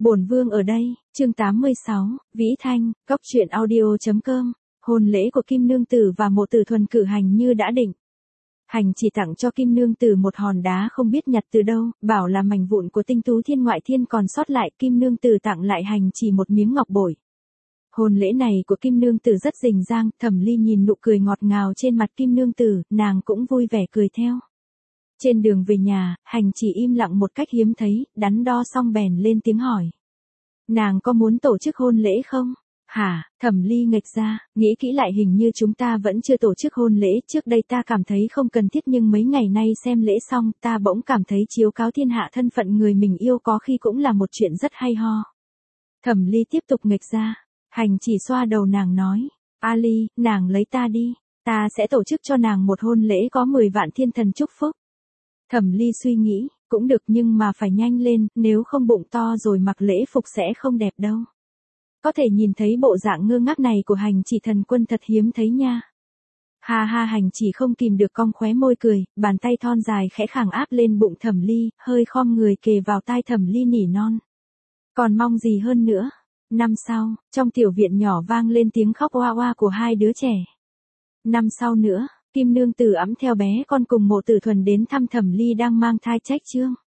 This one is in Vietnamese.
Bổn vương ở đây, chương 86, Vĩ Thanh, Cóc truyện audio.com. Hôn lễ của Kim Nương Tử và Mộ Tử Thuần cử hành như đã định. Hành chỉ tặng cho Kim Nương Tử một hòn đá không biết nhặt từ đâu, bảo là mảnh vụn của tinh tú thiên ngoại thiên còn sót lại. Kim Nương Tử tặng lại hành chỉ một miếng ngọc bội. Hôn lễ này của Kim Nương Tử rất rình rang, Thẩm Ly nhìn nụ cười ngọt ngào trên mặt Kim Nương Tử, nàng cũng vui vẻ cười theo. Trên đường về nhà, hành chỉ im lặng một cách hiếm thấy, đắn đo xong bèn lên tiếng hỏi. Nàng có muốn tổ chức hôn lễ không? Hả? Thẩm Ly nghệch ra, nghĩ kỹ lại hình như chúng ta vẫn chưa tổ chức hôn lễ, trước đây ta cảm thấy không cần thiết nhưng mấy ngày nay xem lễ xong ta bỗng cảm thấy chiếu cáo thiên hạ thân phận người mình yêu có khi cũng là một chuyện rất hay ho. Thẩm Ly tiếp tục nghệch ra, hành chỉ xoa đầu nàng nói, Ali, nàng lấy ta đi, ta sẽ tổ chức cho nàng một hôn lễ có 10 vạn thiên thần chúc phúc. Thẩm Ly suy nghĩ, cũng được nhưng mà phải nhanh lên, nếu không bụng to rồi mặc lễ phục sẽ không đẹp đâu. Có thể nhìn thấy bộ dạng ngơ ngác này của hành chỉ thần quân thật hiếm thấy nha. Ha ha, hành chỉ không kìm được cong khóe môi cười, bàn tay thon dài khẽ khàng áp lên bụng Thẩm Ly, hơi khom người kề vào tai Thẩm Ly nỉ non. Còn mong gì hơn nữa. Năm sau, trong tiểu viện nhỏ vang lên tiếng khóc oa oa của hai đứa trẻ. Năm sau nữa, Kim Nương Tử ẵm theo bé con cùng Mộ Tử Thuần đến thăm Thẩm Ly đang mang thai trách chương.